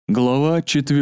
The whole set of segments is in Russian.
Глава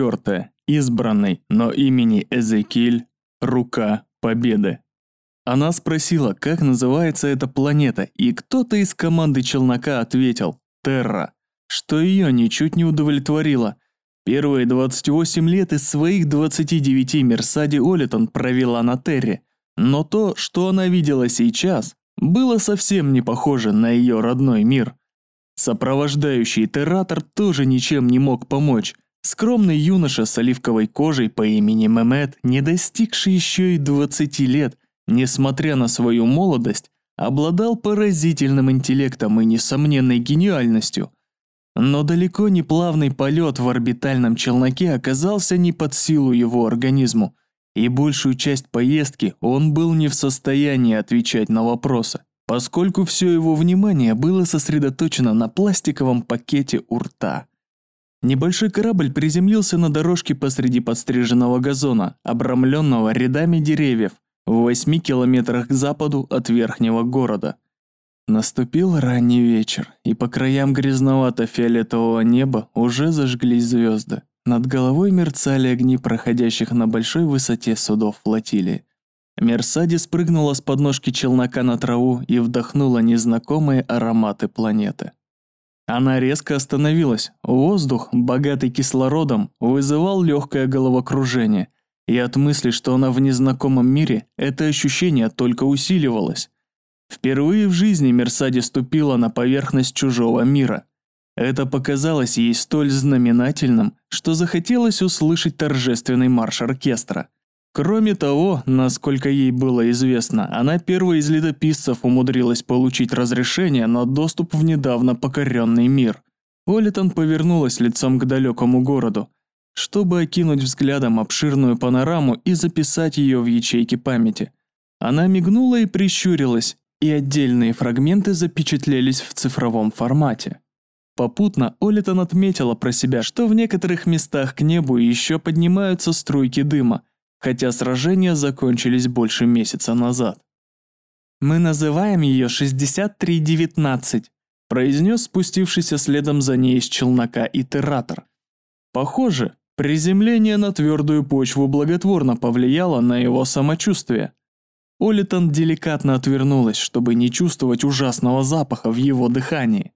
4. Избранный, но имени Эзекиль, рука победы. Она спросила, как называется эта планета, и кто-то из команды челнока ответил «Терра», что ее ничуть не удовлетворило. Первые 28 лет из своих 29 Мерсади Олитон провела на Терре, но то, что она видела сейчас, было совсем не похоже на ее родной мир. Сопровождающий терратор тоже ничем не мог помочь. Скромный юноша с оливковой кожей по имени Мемет, не достигший еще и 20 лет, несмотря на свою молодость, обладал поразительным интеллектом и несомненной гениальностью. Но далеко не плавный полет в орбитальном челноке оказался не под силу его организму, и большую часть поездки он был не в состоянии отвечать на вопросы, поскольку все его внимание было сосредоточено на пластиковом пакете у рта. Небольшой корабль приземлился на дорожке посреди подстриженного газона, обрамленного рядами деревьев, в 8 километрах к западу от верхнего города. Наступил ранний вечер, и по краям грязновато-фиолетового неба уже зажглись звезды. Над головой мерцали огни проходящих на большой высоте судов флотилии. Мерсади спрыгнула с подножки челнока на траву и вдохнула незнакомые ароматы планеты. Она резко остановилась. Воздух, богатый кислородом, вызывал легкое головокружение, и от мысли, что она в незнакомом мире, это ощущение только усиливалось. Впервые в жизни Мерсади ступила на поверхность чужого мира. Это показалось ей столь знаменательным, что захотелось услышать торжественный марш оркестра. Кроме того, насколько ей было известно, она первой из летописцев умудрилась получить разрешение на доступ в недавно покоренный мир. Олитон повернулась лицом к далекому городу, чтобы окинуть взглядом обширную панораму и записать ее в ячейке памяти. Она мигнула и прищурилась, и отдельные фрагменты запечатлелись в цифровом формате. Попутно Олитон отметила про себя, что в некоторых местах к небу еще поднимаются струйки дыма, хотя сражения закончились больше месяца назад. «Мы называем ее 6319», произнес спустившийся следом за ней из челнока и терратор. Похоже, приземление на твердую почву благотворно повлияло на его самочувствие. Олитон деликатно отвернулась, чтобы не чувствовать ужасного запаха в его дыхании.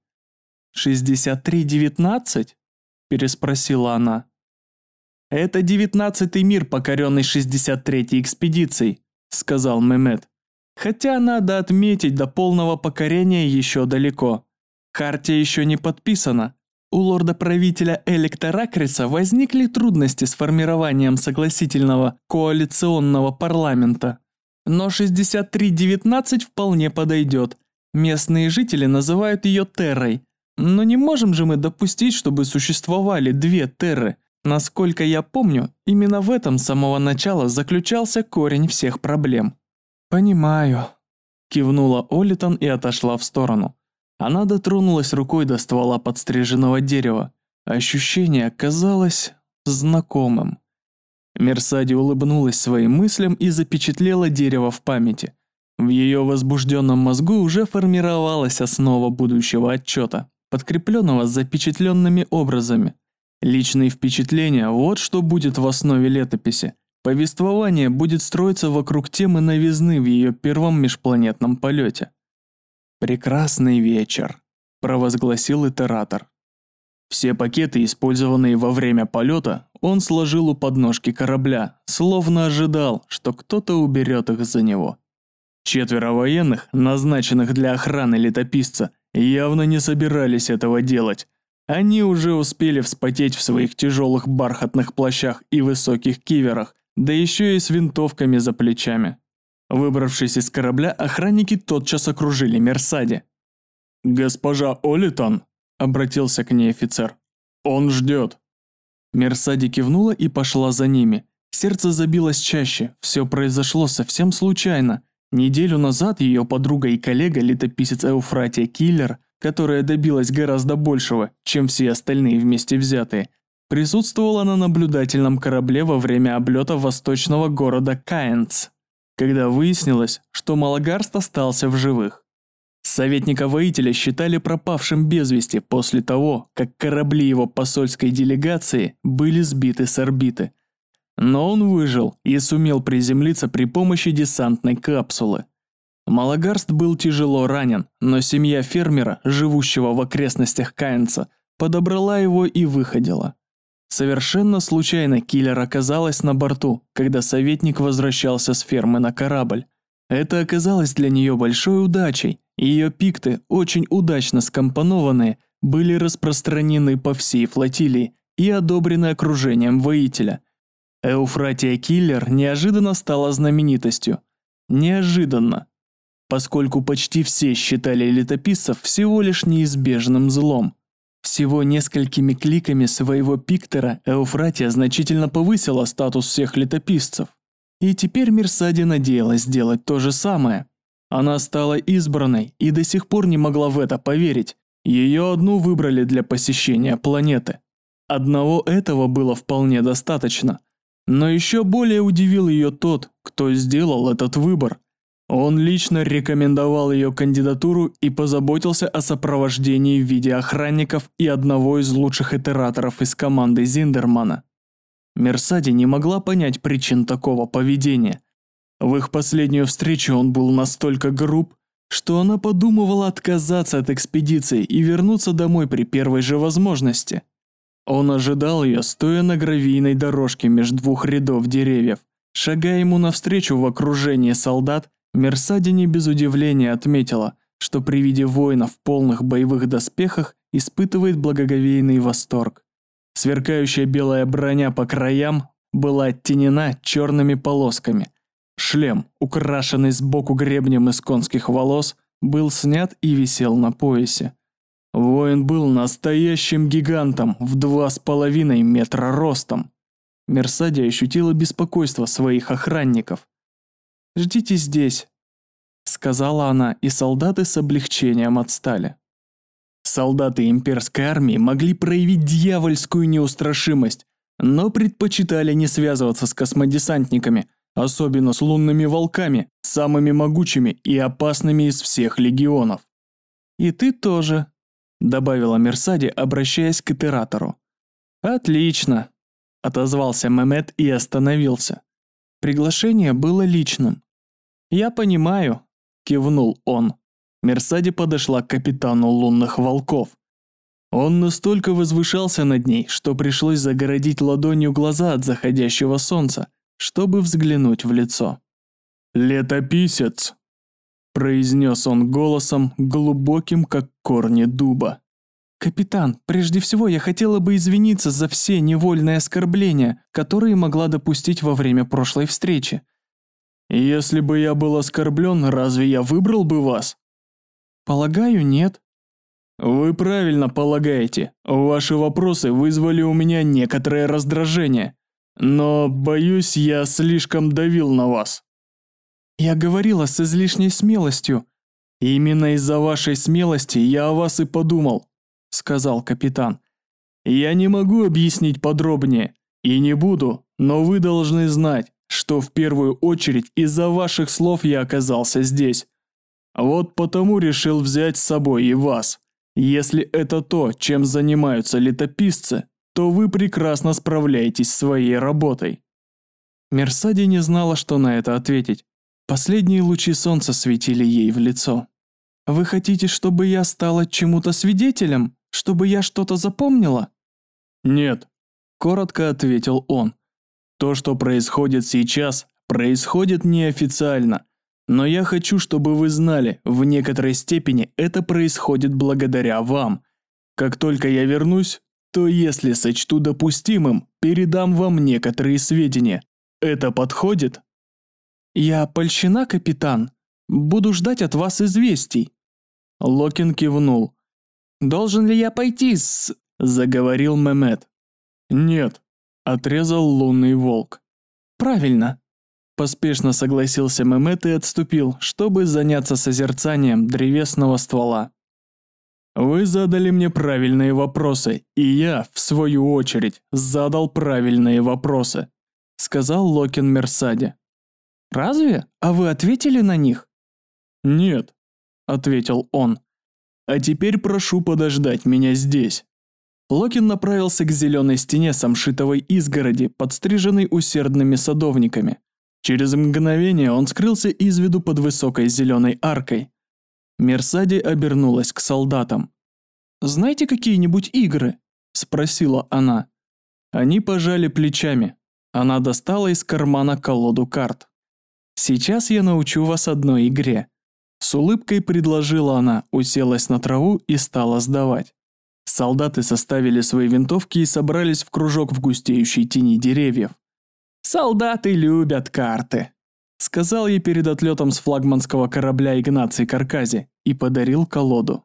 «6319?» – переспросила она. «Это 19-й мир, покоренный 63-й экспедицией», – сказал Мемет. «Хотя, надо отметить, до полного покорения еще далеко. Хартия еще не подписана. У лорда-правителя Электа Ракриса возникли трудности с формированием согласительного коалиционного парламента. Но 6319 вполне подойдет. Местные жители называют ее Террой. Но не можем же мы допустить, чтобы существовали две Терры. Насколько я помню, именно в этом с самого начала заключался корень всех проблем». «Понимаю», – кивнула Олитон и отошла в сторону. Она дотронулась рукой до ствола подстриженного дерева. Ощущение казалось знакомым. Мерсади улыбнулась своим мыслям и запечатлела дерево в памяти. В ее возбужденном мозгу уже формировалась основа будущего отчета, подкрепленного запечатленными образами. Личные впечатления – вот что будет в основе летописи. Повествование будет строиться вокруг темы новизны в ее первом межпланетном полете. «Прекрасный вечер», – провозгласил итератор. Все пакеты, использованные во время полета, он сложил у подножки корабля, словно ожидал, что кто-то уберет их за него. 4 военных, назначенных для охраны летописца, явно не собирались этого делать. Они уже успели вспотеть в своих тяжелых бархатных плащах и высоких киверах, да еще и с винтовками за плечами. Выбравшись из корабля, охранники тотчас окружили Мерсади. «Госпожа Олитон», – обратился к ней офицер, – «он ждет». Мерсади кивнула и пошла за ними. Сердце забилось чаще, все произошло совсем случайно. Неделю назад ее подруга и коллега, летописец Эуфратия Киллер, которая добилась гораздо большего, чем все остальные вместе взятые, присутствовала на наблюдательном корабле во время облета восточного города Каэнц, когда выяснилось, что Малагарст остался в живых. Советника-воителя считали пропавшим без вести после того, как корабли его посольской делегации были сбиты с орбиты. Но он выжил и сумел приземлиться при помощи десантной капсулы. Малагарст был тяжело ранен, но семья фермера, живущего в окрестностях Кайнца, подобрала его и выходила. Совершенно случайно киллер оказалась на борту, когда советник возвращался с фермы на корабль. Это оказалось для нее большой удачей, и ее пикты, очень удачно скомпонованные, были распространены по всей флотилии и одобрены окружением воителя. Эуфратия Киллер неожиданно стала знаменитостью. Неожиданно. Поскольку почти все считали летописцев всего лишь неизбежным злом. Всего несколькими кликами своего пиктора Эуфратия значительно повысила статус всех летописцев. И теперь Мерсади надеялась сделать то же самое. Она стала избранной и до сих пор не могла в это поверить. Ее одну выбрали для посещения планеты. Одного этого было вполне достаточно. Но еще более удивил ее тот, кто сделал этот выбор. Он лично рекомендовал ее кандидатуру и позаботился о сопровождении в виде охранников и одного из лучших итераторов из команды Зиндермана. Мерсади не могла понять причин такого поведения. В их последнюю встречу он был настолько груб, что она подумывала отказаться от экспедиции и вернуться домой при первой же возможности. Он ожидал ее, стоя на гравийной дорожке между двух рядов деревьев. Шагая ему навстречу в окружении солдат, Мерсади не без удивления отметила, что при виде воина в полных боевых доспехах испытывает благоговейный восторг. Сверкающая белая броня по краям была оттенена черными полосками. Шлем, украшенный сбоку гребнем из конских волос, был снят и висел на поясе. Воин был настоящим гигантом в 2,5 метра ростом. Мерсади ощутила беспокойство своих охранников. «Ждите здесь», — сказала она, и солдаты с облегчением отстали. Солдаты имперской армии могли проявить дьявольскую неустрашимость, но предпочитали не связываться с космодесантниками, особенно с лунными волками, самыми могучими и опасными из всех легионов. «И ты тоже», — добавила Мерсади, обращаясь к итератору. «Отлично», — отозвался Мемет и остановился. Приглашение было личным. «Я понимаю», – кивнул он. Мерсади подошла к капитану лунных волков. Он настолько возвышался над ней, что пришлось загородить ладонью глаза от заходящего солнца, чтобы взглянуть в лицо. «Летописец», – произнес он голосом, глубоким, как корни дуба. «Капитан, прежде всего я хотела бы извиниться за все невольные оскорбления, которые могла допустить во время прошлой встречи». «Если бы я был оскорблен, разве я выбрал бы вас?» «Полагаю, нет». «Вы правильно полагаете. Ваши вопросы вызвали у меня некоторое раздражение. Но, боюсь, я слишком давил на вас». «Я говорила с излишней смелостью». «Именно из-за вашей смелости я о вас и подумал», — сказал капитан. «Я не могу объяснить подробнее, и не буду, но вы должны знать, что в первую очередь из-за ваших слов я оказался здесь. Вот потому решил взять с собой и вас. Если это то, чем занимаются летописцы, то вы прекрасно справляетесь с своей работой». Мерсади не знала, что на это ответить. Последние лучи солнца светили ей в лицо. «Вы хотите, чтобы я стала чему-то свидетелем? Чтобы я что-то запомнила?» «Нет», – коротко ответил он. «То, что происходит сейчас, происходит неофициально. Но я хочу, чтобы вы знали, в некоторой степени это происходит благодаря вам. Как только я вернусь, то если сочту допустимым, передам вам некоторые сведения. Это подходит?» «Я польщена, капитан. Буду ждать от вас известий». Локин кивнул. «Должен ли я пойти с...» – заговорил Мемет. «Нет», – отрезал лунный волк. «Правильно», – поспешно согласился Мемет и отступил, чтобы заняться созерцанием древесного ствола. «Вы задали мне правильные вопросы, и я, в свою очередь, задал правильные вопросы», – сказал Локин Мерсади. «Разве? А вы ответили на них?» «Нет». ответил он. А теперь прошу подождать меня здесь. Локин направился к зеленой стене самшитовой изгороди, подстриженной усердными садовниками. Через мгновение он скрылся из виду под высокой зеленой аркой. Мерсади обернулась к солдатам. «Знаете какие-нибудь игры?» – спросила она. Они пожали плечами. Она достала из кармана колоду карт. «Сейчас я научу вас одной игре». С улыбкой предложила она, уселась на траву и стала сдавать. Солдаты составили свои винтовки и собрались в кружок в густеющей тени деревьев. «Солдаты любят карты», – сказал ей перед отлетом с флагманского корабля Игнаций Каркази и подарил колоду.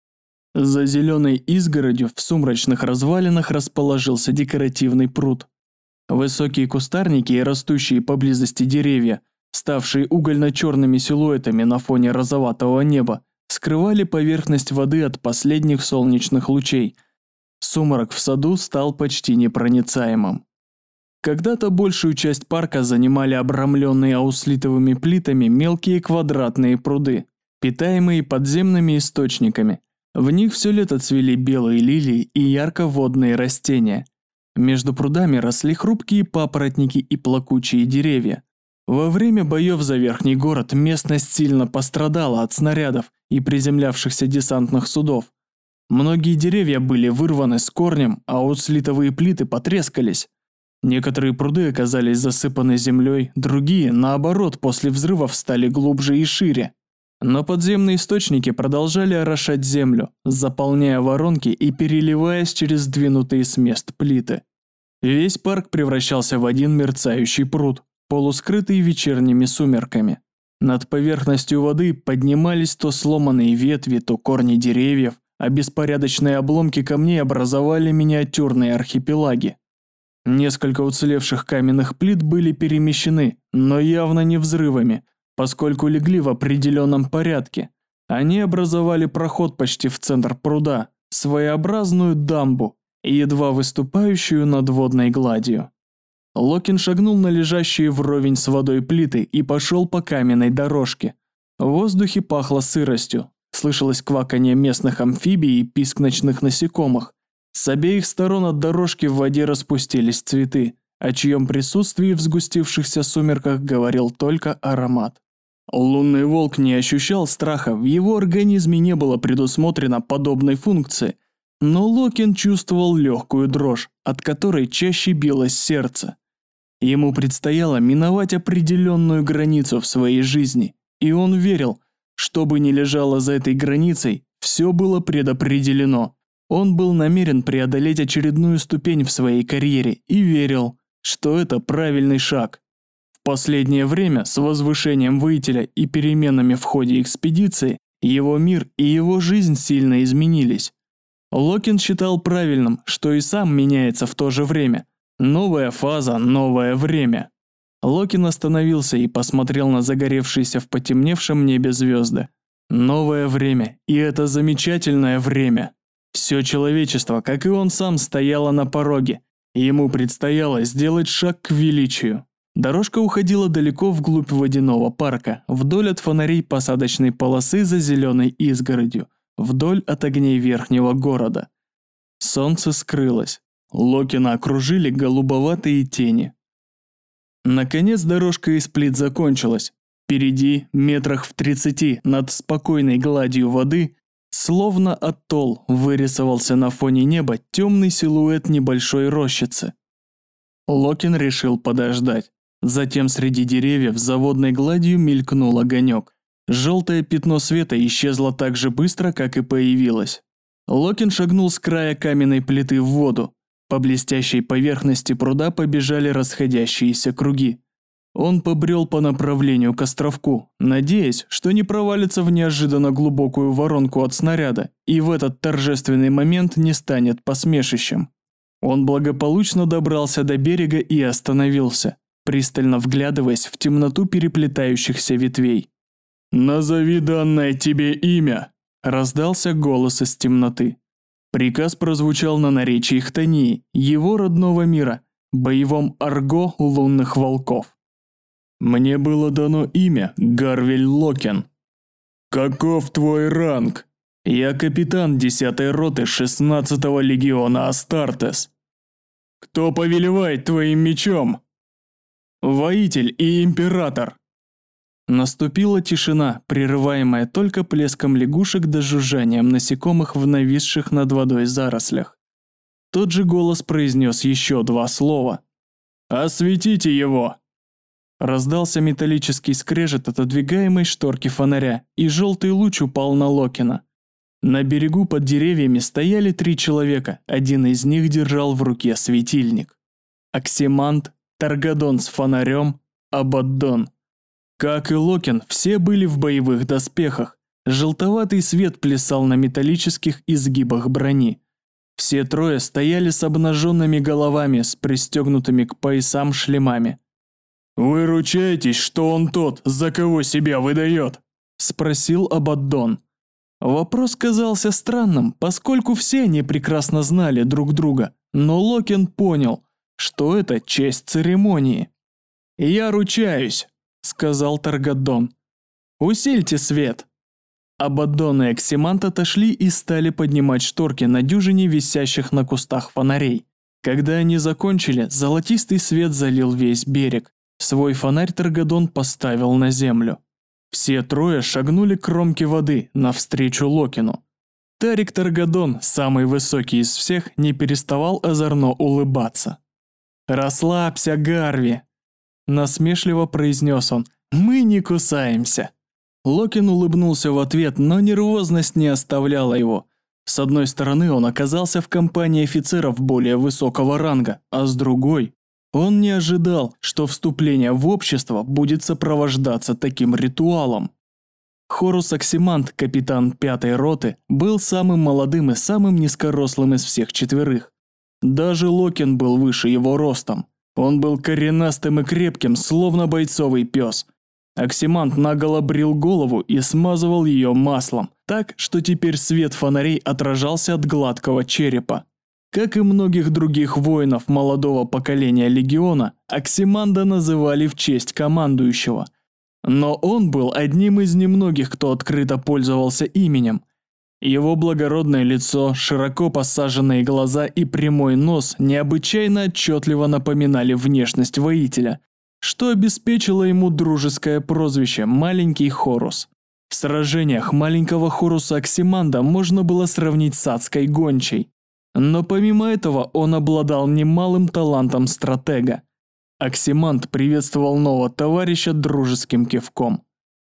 За зеленой изгородью в сумрачных развалинах расположился декоративный пруд. Высокие кустарники и растущие поблизости деревья, ставшие угольно-черными силуэтами на фоне розоватого неба, скрывали поверхность воды от последних солнечных лучей. Сумрак в саду стал почти непроницаемым. Когда-то большую часть парка занимали обрамленные ауслитовыми плитами мелкие квадратные пруды, питаемые подземными источниками. В них все лето цвели белые лилии и ярко-водные растения. Между прудами росли хрупкие папоротники и плакучие деревья. Во время боев за Верхний город местность сильно пострадала от снарядов и приземлявшихся десантных судов. Многие деревья были вырваны с корнем, а ауслитовые плиты потрескались. Некоторые пруды оказались засыпаны землей, другие, наоборот, после взрывов стали глубже и шире. Но подземные источники продолжали орошать землю, заполняя воронки и переливаясь через сдвинутые с мест плиты. Весь парк превращался в один мерцающий пруд, полускрытый вечерними сумерками. Над поверхностью воды поднимались то сломанные ветви, то корни деревьев, а беспорядочные обломки камней образовали миниатюрные архипелаги. Несколько уцелевших каменных плит были перемещены, но явно не взрывами, поскольку легли в определенном порядке. Они образовали проход почти в центр пруда, своеобразную дамбу, едва выступающую над водной гладью. Локин шагнул на лежащие вровень с водой плиты и пошел по каменной дорожке. В воздухе пахло сыростью, слышалось кваканье местных амфибий и писк ночных насекомых. С обеих сторон от дорожки в воде распустились цветы, о чьем присутствии в сгустившихся сумерках говорил только аромат. Лунный волк не ощущал страха, в его организме не было предусмотрено подобной функции, но Локин чувствовал легкую дрожь, от которой чаще билось сердце. Ему предстояло миновать определенную границу в своей жизни, и он верил, что бы ни лежало за этой границей, все было предопределено. Он был намерен преодолеть очередную ступень в своей карьере и верил, что это правильный шаг. В последнее время с возвышением воителя и переменами в ходе экспедиции его мир и его жизнь сильно изменились. Локин считал правильным, что и сам меняется в то же время. Новая фаза, новое время. Локин остановился и посмотрел на загоревшиеся в потемневшем небе звезды. Новое время, и это замечательное время. Все человечество, как и он сам, стояло на пороге. Ему предстояло сделать шаг к величию. Дорожка уходила далеко вглубь водяного парка, вдоль от фонарей посадочной полосы за зеленой изгородью, вдоль от огней верхнего города. Солнце скрылось. Локина окружили голубоватые тени. Наконец дорожка из плит закончилась. Впереди, метрах в 30 над спокойной гладью воды, словно атолл, вырисовался на фоне неба темный силуэт небольшой рощицы. Локин решил подождать. Затем среди деревьев за водной гладью мелькнул огонек. Желтое пятно света исчезло так же быстро, как и появилось. Локин шагнул с края каменной плиты в воду. По блестящей поверхности пруда побежали расходящиеся круги. Он побрел по направлению к островку, надеясь, что не провалится в неожиданно глубокую воронку от снаряда и в этот торжественный момент не станет посмешищем. Он благополучно добрался до берега и остановился, пристально вглядываясь в темноту переплетающихся ветвей. «Назови данное тебе имя!» – раздался голос из темноты. Приказ прозвучал на наречии Хтонии, его родного мира, боевом арго лунных волков. «Мне было дано имя Гарвель Локин». Каков твой ранг? Я капитан 10-й роты 16-го легиона Астартес. Кто повелевает твоим мечом? Воитель и император. Наступила тишина, прерываемая только плеском лягушек да жужжанием насекомых в нависших над водой зарослях. Тот же голос произнес еще 2 слова. «Осветите его!» Раздался металлический скрежет отодвигаемой шторки фонаря, и желтый луч упал на Локина. На берегу под деревьями стояли 3 человека, один из них держал в руке светильник. Оксимант, Таргадон с фонарем, Абаддон. Как и Локин, все были в боевых доспехах. Желтоватый свет плясал на металлических изгибах брони. Все 3 стояли с обнаженными головами, с пристегнутыми к поясам шлемами. «Вы ручаетесь, что он тот, за кого себя выдает?» – спросил Абаддон. Вопрос казался странным, поскольку все они прекрасно знали друг друга, но Локин понял, что это часть церемонии. «Я ручаюсь», – сказал Таргадон. «Усильте свет». Абаддон и Оксимант отошли и стали поднимать шторки на дюжине висящих на кустах фонарей. Когда они закончили, золотистый свет залил весь берег. Свой фонарь Таргадон поставил на землю. Все 3 шагнули к кромке воды, навстречу Локину. Тарик Таргадон, самый высокий из всех, не переставал озорно улыбаться. «Расслабься, Гарви!» Насмешливо произнес он. «Мы не кусаемся!» Локин улыбнулся в ответ, но нервозность не оставляла его. С одной стороны, он оказался в компании офицеров более высокого ранга, а с другой... Он не ожидал, что вступление в общество будет сопровождаться таким ритуалом. Хорус Оксимант, капитан 5-й роты, был самым молодым и самым низкорослым из всех 4. Даже Локин был выше его ростом. Он был коренастым и крепким, словно бойцовый пес. Оксимант наголо брил голову и смазывал ее маслом, так, что теперь свет фонарей отражался от гладкого черепа. Как и многих других воинов молодого поколения легиона, Оксиманда называли в честь командующего. Но он был одним из немногих, кто открыто пользовался именем. Его благородное лицо, широко посаженные глаза и прямой нос необычайно отчетливо напоминали внешность воителя, что обеспечило ему дружеское прозвище «Маленький Хорус». В сражениях маленького Хоруса Оксиманда можно было сравнить с адской гончей. Но помимо этого он обладал немалым талантом стратега. Оксимант приветствовал нового товарища дружеским кивком.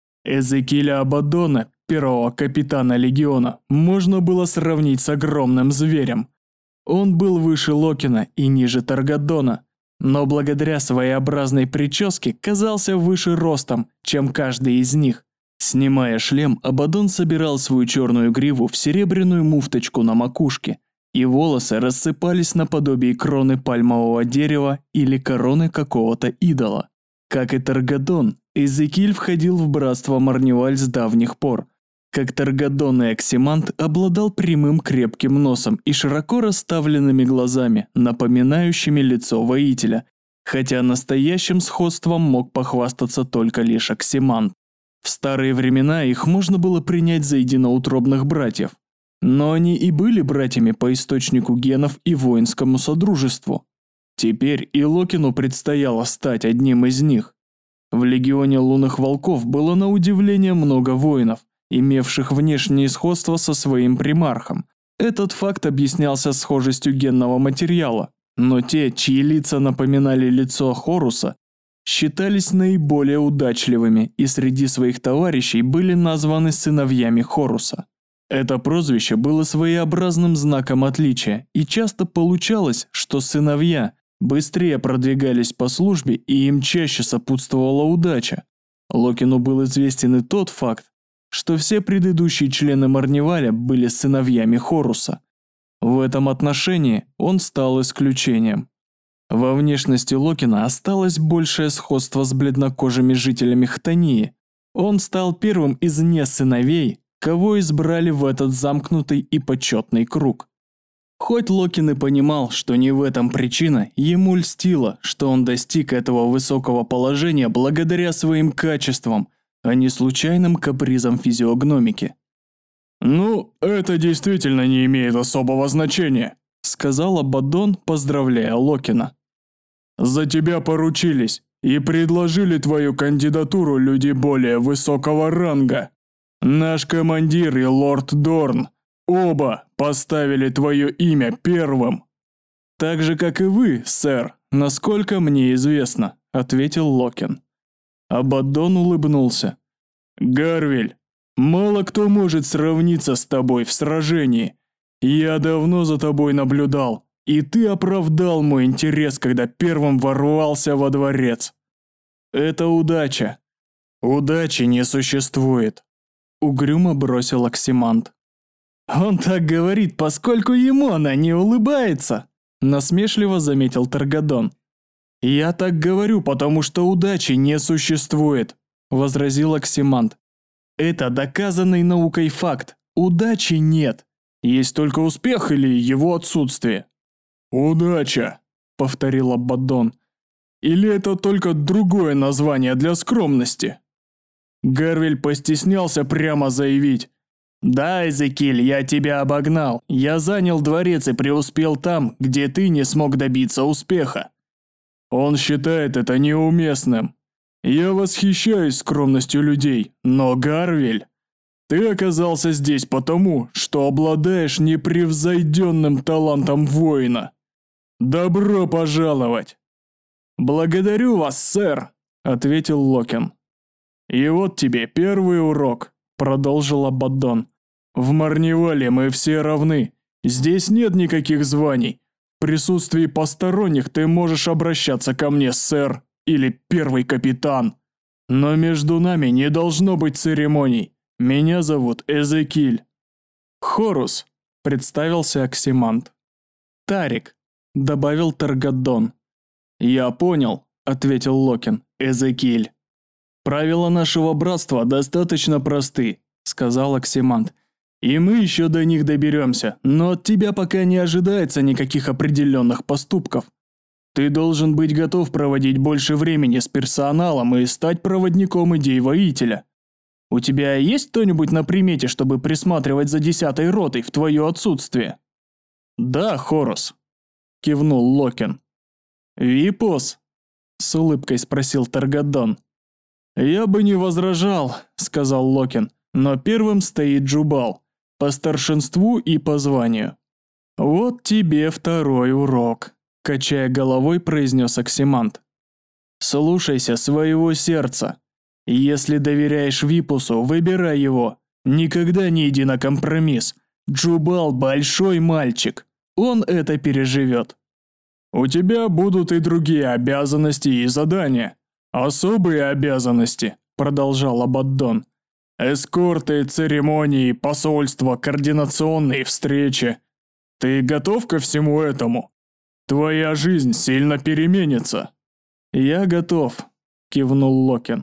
Эзекиля Абаддона, 1-го капитана легиона, можно было сравнить с огромным зверем. Он был выше Локина и ниже Таргадона, но благодаря своеобразной прическе казался выше ростом, чем каждый из них. Снимая шлем, Абаддон собирал свою черную гриву в серебряную муфточку на макушке, и волосы рассыпались наподобие кроны пальмового дерева или короны какого-то идола. Как и Таргадон, Эзекиль входил в братство Марниваль с давних пор. Как Таргадон и Оксимант обладал прямым крепким носом и широко расставленными глазами, напоминающими лицо воителя, хотя настоящим сходством мог похвастаться только лишь Оксимант. В старые времена их можно было принять за единоутробных братьев. Но они и были братьями по источнику генов и воинскому содружеству. Теперь и Локину предстояло стать одним из них. В легионе лунных волков было на удивление много воинов, имевших внешнее сходство со своим примархом. Этот факт объяснялся схожестью генного материала, но те, чьи лица напоминали лицо Хоруса, считались наиболее удачливыми и среди своих товарищей были названы сыновьями Хоруса. Это прозвище было своеобразным знаком отличия, и часто получалось, что сыновья быстрее продвигались по службе и им чаще сопутствовала удача. Локину был известен и тот факт, что все предыдущие члены Марниваля были сыновьями Хоруса. В этом отношении он стал исключением. Во внешности Локина осталось большее сходство с бледнокожими жителями Хтонии. Он стал первым из несыновей, кого избрали в этот замкнутый и почетный круг. Хоть Локин и понимал, что не в этом причина, ему льстило, что он достиг этого высокого положения благодаря своим качествам, а не случайным капризом физиогномики. «Ну, это действительно не имеет особого значения», — сказал Абаддон, поздравляя Локина. «За тебя поручились и предложили твою кандидатуру люди более высокого ранга. Наш командир и лорд Дорн оба поставили твое имя первым». «Так же, как и вы, сэр, насколько мне известно», — ответил Локин. Абаддон улыбнулся. «Гарвиль, мало кто может сравниться с тобой в сражении. Я давно за тобой наблюдал, и ты оправдал мой интерес, когда первым ворвался во дворец. Это удача. Удачи не существует», — угрюмо бросил Оксимант. «Он так говорит, поскольку ему она не улыбается», — насмешливо заметил Таргадон. «Я так говорю, потому что удачи не существует», — возразил Оксимант. «Это доказанный наукой факт. Удачи нет. Есть только успех или его отсутствие». «Удача», — повторил Абаддон. «Или это только другое название для скромности?» Гарвиль постеснялся прямо заявить: «Да, Эзекиль, я тебя обогнал. Я занял дворец и преуспел там, где ты не смог добиться успеха». Он считает это неуместным. Я восхищаюсь скромностью людей, но, Гарвиль, ты оказался здесь потому, что обладаешь непревзойденным талантом воина. Добро пожаловать!» «Благодарю вас, сэр», — ответил Локин. «И вот тебе первый урок», — продолжил Абаддон. «В Марнивале мы все равны. Здесь нет никаких званий. В присутствии посторонних ты можешь обращаться ко мне, сэр, или первый капитан. Но между нами не должно быть церемоний. Меня зовут Эзекиль». «Хорус», — представился Оксимант. «Тарик», — добавил Таргадон. «Я понял», — ответил Локин. «Эзекиль». «Правила нашего братства достаточно просты», — сказал Оксимант. «И мы еще до них доберемся, но от тебя пока не ожидается никаких определенных поступков. Ты должен быть готов проводить больше времени с персоналом и стать проводником идей воителя. У тебя есть кто-нибудь на примете, чтобы присматривать за 10-й ротой в твое отсутствие?» «Да, Хорус», — кивнул Локин. «Випос?» — с улыбкой спросил Таргадон. «Я бы не возражал», — сказал Локин, «но первым стоит Джубал, по старшинству и по званию». «Вот тебе второй урок», — качая головой, произнес Оксимант. «Слушайся своего сердца. Если доверяешь Випусу, выбирай его. Никогда не иди на компромисс. Джубал большой мальчик. Он это переживет». «У тебя будут и другие обязанности и задания. Особые обязанности», — продолжал Абаддон. «Эскорты, церемонии, посольства, координационные встречи. Ты готов ко всему этому? Твоя жизнь сильно переменится». «Я готов», — кивнул Локин.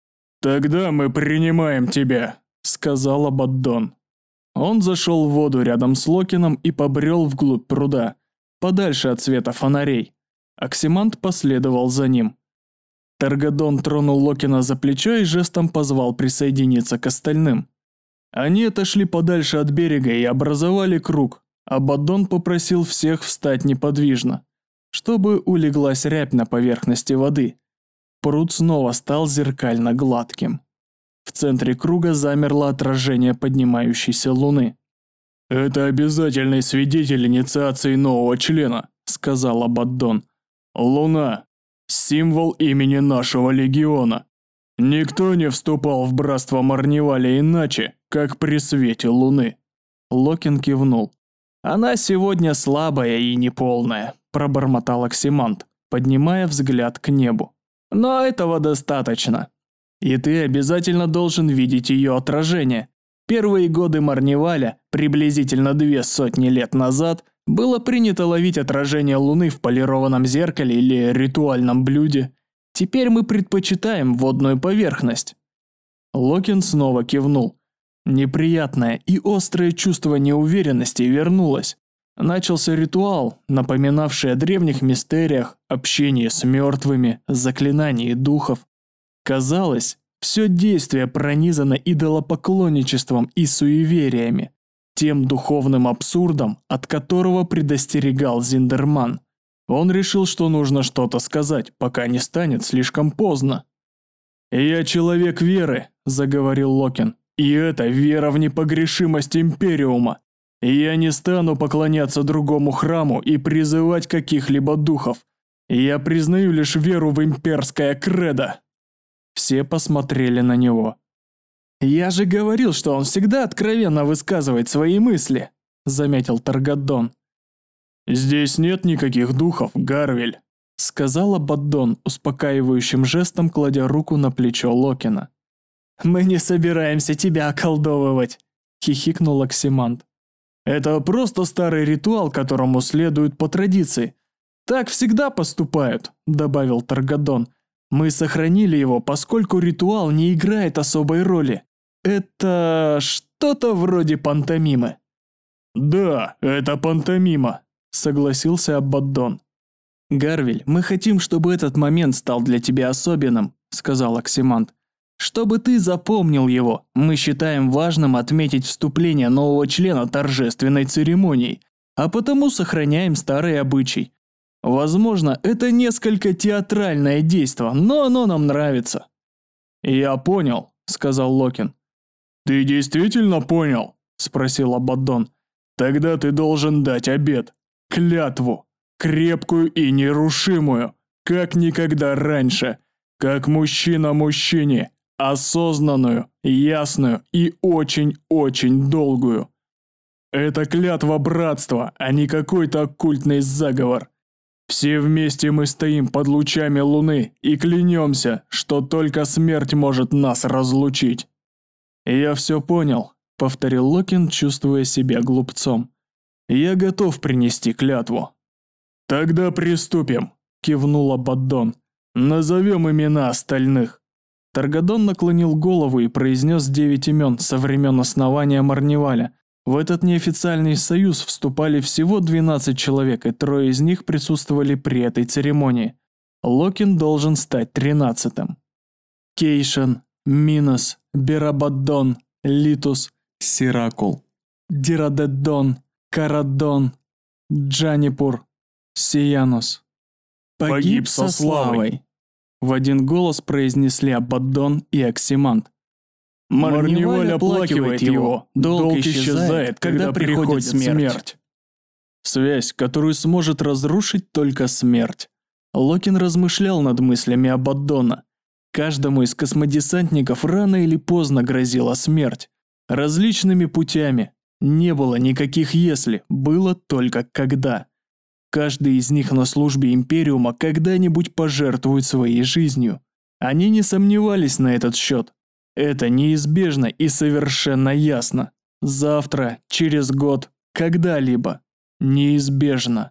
«Тогда мы принимаем тебя», — сказал Абаддон. Он зашел в воду рядом с Локином и побрел вглубь пруда, подальше от света фонарей. Оксимант последовал за ним. Таргадон тронул Локина за плечо и жестом позвал присоединиться к остальным. Они отошли подальше от берега и образовали круг. Абаддон попросил всех встать неподвижно, чтобы улеглась рябь на поверхности воды. Пруд снова стал зеркально гладким. В центре круга замерло отражение поднимающейся луны. «Это обязательный свидетель инициации нового члена», — сказал Абаддон. «Луна. Символ имени нашего легиона. Никто не вступал в братство Марниваля иначе, как при свете луны». Локин кивнул. «Она сегодня слабая и неполная», – пробормотал Оксимант, поднимая взгляд к небу. «Но этого достаточно. И ты обязательно должен видеть ее отражение. Первые годы Марниваля, приблизительно 200 лет назад, было принято ловить отражение Луны в полированном зеркале или ритуальном блюде. Теперь мы предпочитаем водную поверхность». Локин снова кивнул. Неприятное и острое чувство неуверенности вернулось. Начался ритуал, напоминавший о древних мистериях, общении с мертвыми, заклинании духов. Казалось, Все действие пронизано идолопоклонничеством и суевериями, тем духовным абсурдом, от которого предостерегал Зиндерман. Он решил, что нужно что-то сказать, пока не станет слишком поздно. «Я человек веры», – заговорил Локин, – «и это вера в непогрешимость Империума. Я не стану поклоняться другому храму и призывать каких-либо духов. Я признаю лишь веру в имперское кредо». Все посмотрели на него. «Я же говорил, что он всегда откровенно высказывает свои мысли», – заметил Таргадон. «Здесь нет никаких духов, Гарвель», – сказал Абаддон, успокаивающим жестом кладя руку на плечо Локина. «Мы не собираемся тебя околдовывать», – хихикнул Оксимант. «Это просто старый ритуал, которому следуют по традиции. Так всегда поступают», – добавил Таргадон. «Мы сохранили его, поскольку ритуал не играет особой роли. Это что-то вроде пантомимы». «Да, это пантомима», – согласился Абаддон. «Гарвель, мы хотим, чтобы этот момент стал для тебя особенным», – сказал Оксимант. «Чтобы ты запомнил его, мы считаем важным отметить вступление нового члена торжественной церемонией, а потому сохраняем старый обычай. Возможно, это несколько театральное действо, но оно нам нравится». «Я понял», – сказал Локин. «Ты действительно понял?» – спросил Абаддон. «Тогда ты должен дать обет, клятву, крепкую и нерушимую, как никогда раньше, как мужчина мужчине, осознанную, ясную и очень-очень долгую. Это клятва братства, а не какой-то оккультный заговор. Все вместе мы стоим под лучами луны и клянемся, что только смерть может нас разлучить». «Я все понял», – повторил Локин, чувствуя себя глупцом. «Я готов принести клятву». «Тогда приступим», – кивнул Абаддон. «Назовем имена остальных». Таргадон наклонил голову и произнес 9 имен со времен основания Марневаля. В этот неофициальный союз вступали всего 12 человек, и 3 из них присутствовали при этой церемонии. Локин должен стать 13-м. Кейшен, Минос, Берабаддон, Литус, Сиракул, Дирадеддон, Караддон, Джанипур, Сиянус. «Погиб со славой», – в один голос произнесли Абаддон и Оксимант. «Марневаль оплакивает его, долг исчезает, когда приходит смерть». Связь, которую сможет разрушить только смерть. Локин размышлял над мыслями Абаддона. Каждому из космодесантников рано или поздно грозила смерть. Различными путями. Не было никаких «если», было только «когда». Каждый из них на службе Империума когда-нибудь пожертвует своей жизнью. Они не сомневались на этот счет. Это неизбежно и совершенно ясно. Завтра, через год, когда-либо. Неизбежно.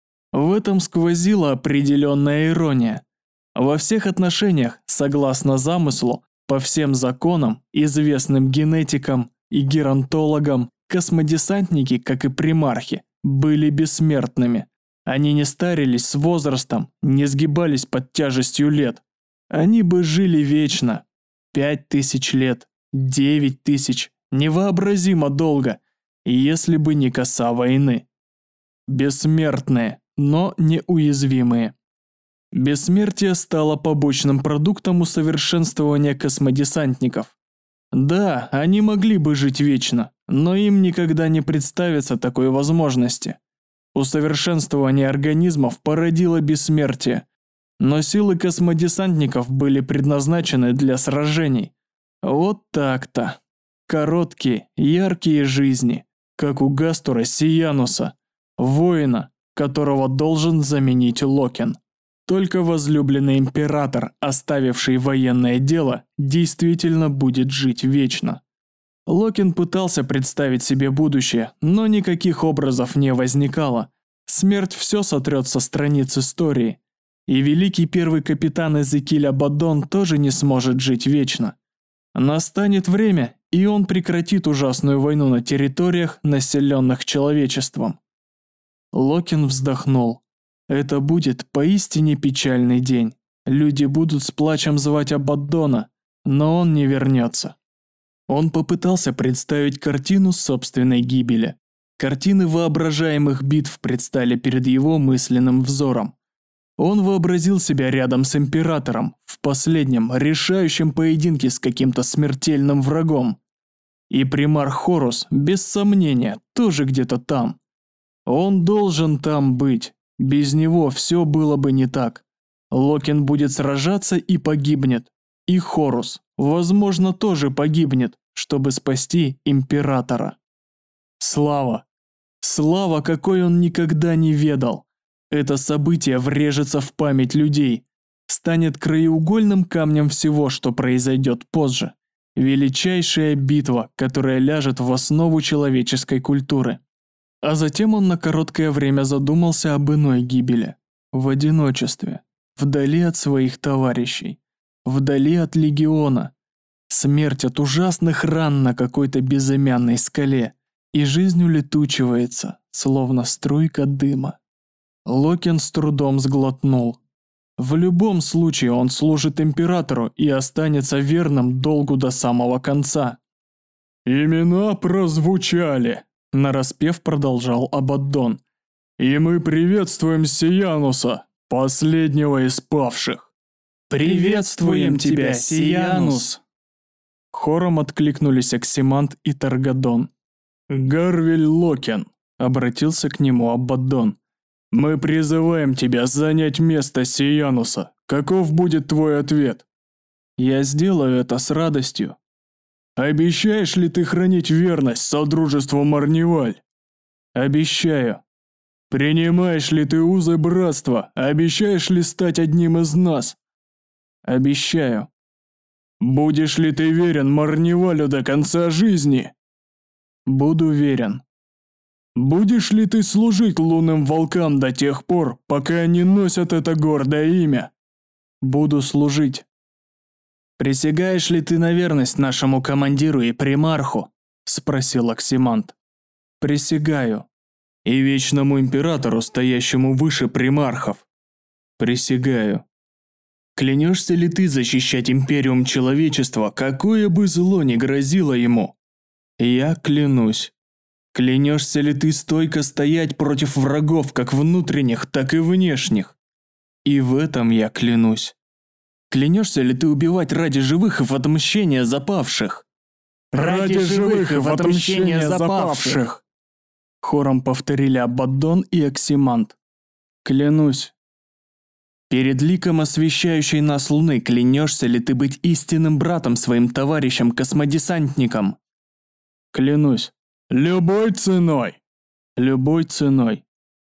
В этом сквозила определенная ирония. Во всех отношениях, согласно замыслу, по всем законам, известным генетикам и геронтологам, космодесантники, как и примархи, были бессмертными. Они не старились с возрастом, не сгибались под тяжестью лет. Они бы жили вечно. 5000 лет, 9000, невообразимо долго, если бы не коса войны. Бессмертные, но неуязвимые. Бессмертие стало побочным продуктом усовершенствования космодесантников. Да, они могли бы жить вечно, но им никогда не представится такой возможности. Усовершенствование организмов породило бессмертие, но силы космодесантников были предназначены для сражений. Вот так-то. Короткие, яркие жизни, как у Гастура Сиянуса, воина, которого должен заменить Локин. Только возлюбленный император, оставивший военное дело, действительно будет жить вечно. Локин пытался представить себе будущее, но никаких образов не возникало. Смерть все сотрет со страниц истории. И великий первый капитан Эзекиль Абаддон тоже не сможет жить вечно. Настанет время, и он прекратит ужасную войну на территориях, населенных человечеством. Локин вздохнул. Это будет поистине печальный день. Люди будут с плачем звать Абаддона, но он не вернется. Он попытался представить картину собственной гибели. Картины воображаемых битв предстали перед его мысленным взором. Он вообразил себя рядом с императором, в последнем, решающем поединке с каким-то смертельным врагом. И примарх Хорус, без сомнения, тоже где-то там. Он должен там быть, без него все было бы не так. Локин будет сражаться и погибнет. И Хорус, возможно, тоже погибнет, чтобы спасти императора. Слава. Слава, какой он никогда не ведал. Это событие врежется в память людей, станет краеугольным камнем всего, что произойдет позже. Величайшая битва, которая ляжет в основу человеческой культуры. А затем он на короткое время задумался об иной гибели. В одиночестве, вдали от своих товарищей, вдали от легиона. Смерть от ужасных ран на какой-то безымянной скале, и жизнь улетучивается, словно струйка дыма. Локин с трудом сглотнул. В любом случае он служит императору и останется верным долгу до самого конца. «Имена прозвучали», – нараспев продолжал Абаддон. «И мы приветствуем Сиянуса, последнего из павших». «Приветствуем тебя, Сиянус!» Хором откликнулись Оксимант и Таргадон. «Гарвель Локин», – обратился к нему Абаддон. «Мы призываем тебя занять место Сиянуса. Каков будет твой ответ?» «Я сделаю это с радостью». «Обещаешь ли ты хранить верность Содружеству Марниваль?» «Обещаю». «Принимаешь ли ты узы братства? Обещаешь ли стать одним из нас?» «Обещаю». «Будешь ли ты верен Марнивалю до конца жизни?» «Буду верен». «Будешь ли ты служить лунным волкам до тех пор, пока они носят это гордое имя?» «Буду служить». «Присягаешь ли ты на верность нашему командиру и примарху?» – спросил Оксимант. «Присягаю». «И вечному императору, стоящему выше примархов?» «Присягаю». «Клянешься ли ты защищать империум человечества, какое бы зло ни грозило ему?» «Я клянусь». «Клянешься ли ты стойко стоять против врагов, как внутренних, так и внешних?» «И в этом я клянусь». «Клянешься ли ты убивать ради живых и в отмщение за павших?» «Ради живых и в отмщение за павших!» Хором повторили Абаддон и Оксимант. «Клянусь». «Перед ликом освещающей нас луны клянешься ли ты быть истинным братом своим товарищам-космодесантникам?» «Клянусь». «Любой ценой!» «Любой ценой».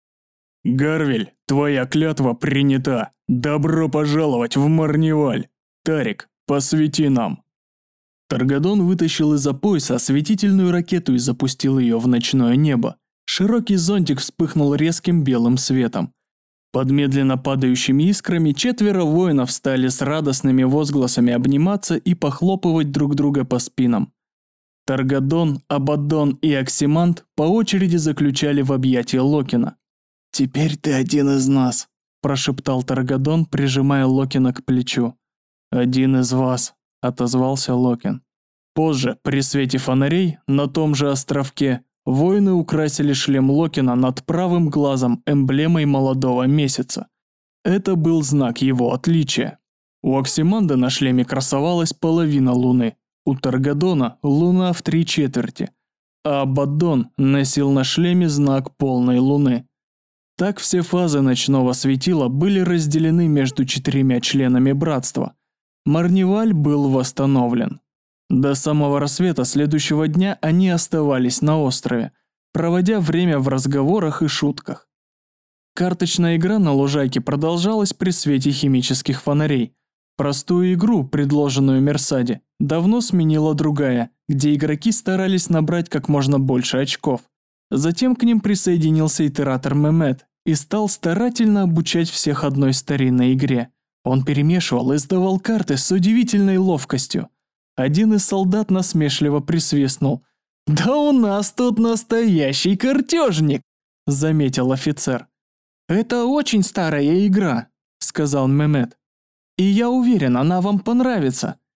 «Гарвель, твоя клятва принята. Добро пожаловать в Марниваль. Тарик, посвети нам». Таргадон вытащил из-за пояса осветительную ракету и запустил ее в ночное небо. Широкий зонтик вспыхнул резким белым светом. Под медленно падающими искрами 4 воинов стали с радостными возгласами обниматься и похлопывать друг друга по спинам. Таргадон, Абаддон и Оксимант по очереди заключали в объятия Локина. «Теперь ты один из нас», – прошептал Таргадон, прижимая Локина к плечу. «Один из вас», – отозвался Локин. Позже, при свете фонарей, на том же островке, воины украсили шлем Локина над правым глазом эмблемой молодого месяца. Это был знак его отличия. У Оксиманда на шлеме красовалась половина луны. У Таргадона луна в 3/4, а Абаддон носил на шлеме знак полной луны. Так все фазы ночного светила были разделены между 4 членами братства. Марниваль был восстановлен. До самого рассвета следующего дня они оставались на острове, проводя время в разговорах и шутках. Карточная игра на лужайке продолжалась при свете химических фонарей. Простую игру, предложенную Мерсаде, давно сменила другая, где игроки старались набрать как можно больше очков. Затем к ним присоединился итератор Мемет и стал старательно обучать всех одной старинной игре. Он перемешивал и сдавал карты с удивительной ловкостью. Один из солдат насмешливо присвистнул. «Да у нас тут настоящий картежник!» – заметил офицер. «Это очень старая игра», – сказал Мемет. «И я уверен, она вам понравится.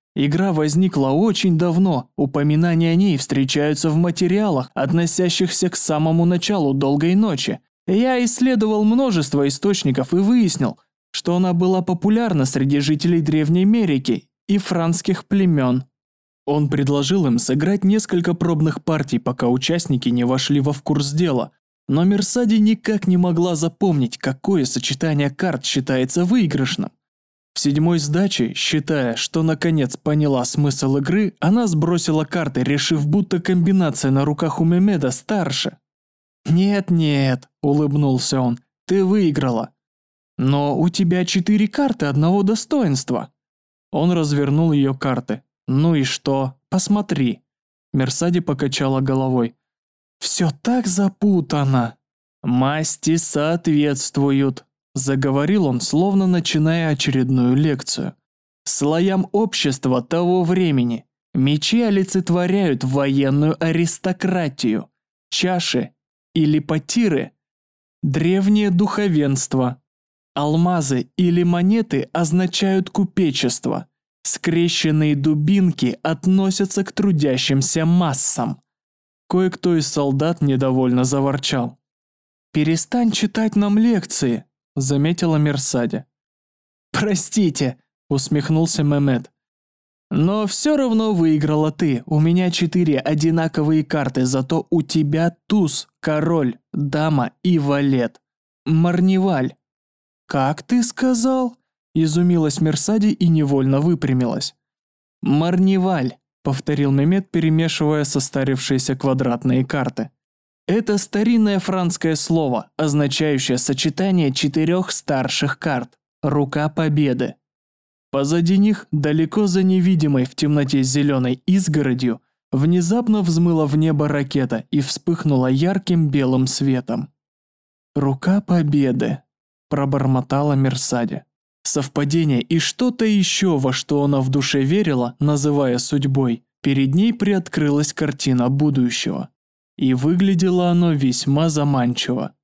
Игра возникла очень давно, упоминания о ней встречаются в материалах, относящихся к самому началу Долгой ночи. Я исследовал множество источников и выяснил, что она была популярна среди жителей Древней Америки и франских племен. Он предложил им сыграть несколько пробных партий, пока участники не вошли в курс дела, но Мерсади никак не могла запомнить, какое сочетание карт считается выигрышным. В 7-й сдаче, считая, что наконец поняла смысл игры, она сбросила карты, решив, будто комбинация на руках у Мемеда старше. «Нет-нет», – улыбнулся он, – «ты выиграла. Но у тебя 4 карты одного достоинства». Он развернул ее карты. «Ну и что? Посмотри». Мерсади покачала головой. «Все так запутано». «Масти соответствуют», – заговорил он, словно начиная очередную лекцию. «Слоям общества того времени. Мечи олицетворяют военную аристократию. Чаши или потиры – древнее духовенство. Алмазы или монеты означают купечество. Скрещенные дубинки относятся к трудящимся массам». Кое-кто из солдат недовольно заворчал. «Перестань читать нам лекции», – заметила Мерсади. «Простите», – усмехнулся Мемед. «Но все равно выиграла ты. У меня 4 одинаковые карты, зато у тебя туз, король, дама и валет. Марниваль». «Как ты сказал?» – изумилась Мерсади и невольно выпрямилась. «Марниваль», – повторил Мемед, перемешивая состарившиеся квадратные карты. «Это старинное франское слово, означающее сочетание 4 старших карт. Рука победы». Позади них, далеко за невидимой в темноте зеленой изгородью, внезапно взмыла в небо ракета и вспыхнула ярким белым светом. «Рука победы», – пробормотала Мерсади. Совпадение и что-то еще, во что она в душе верила, называя судьбой, перед ней приоткрылась картина будущего. И выглядело оно весьма заманчиво.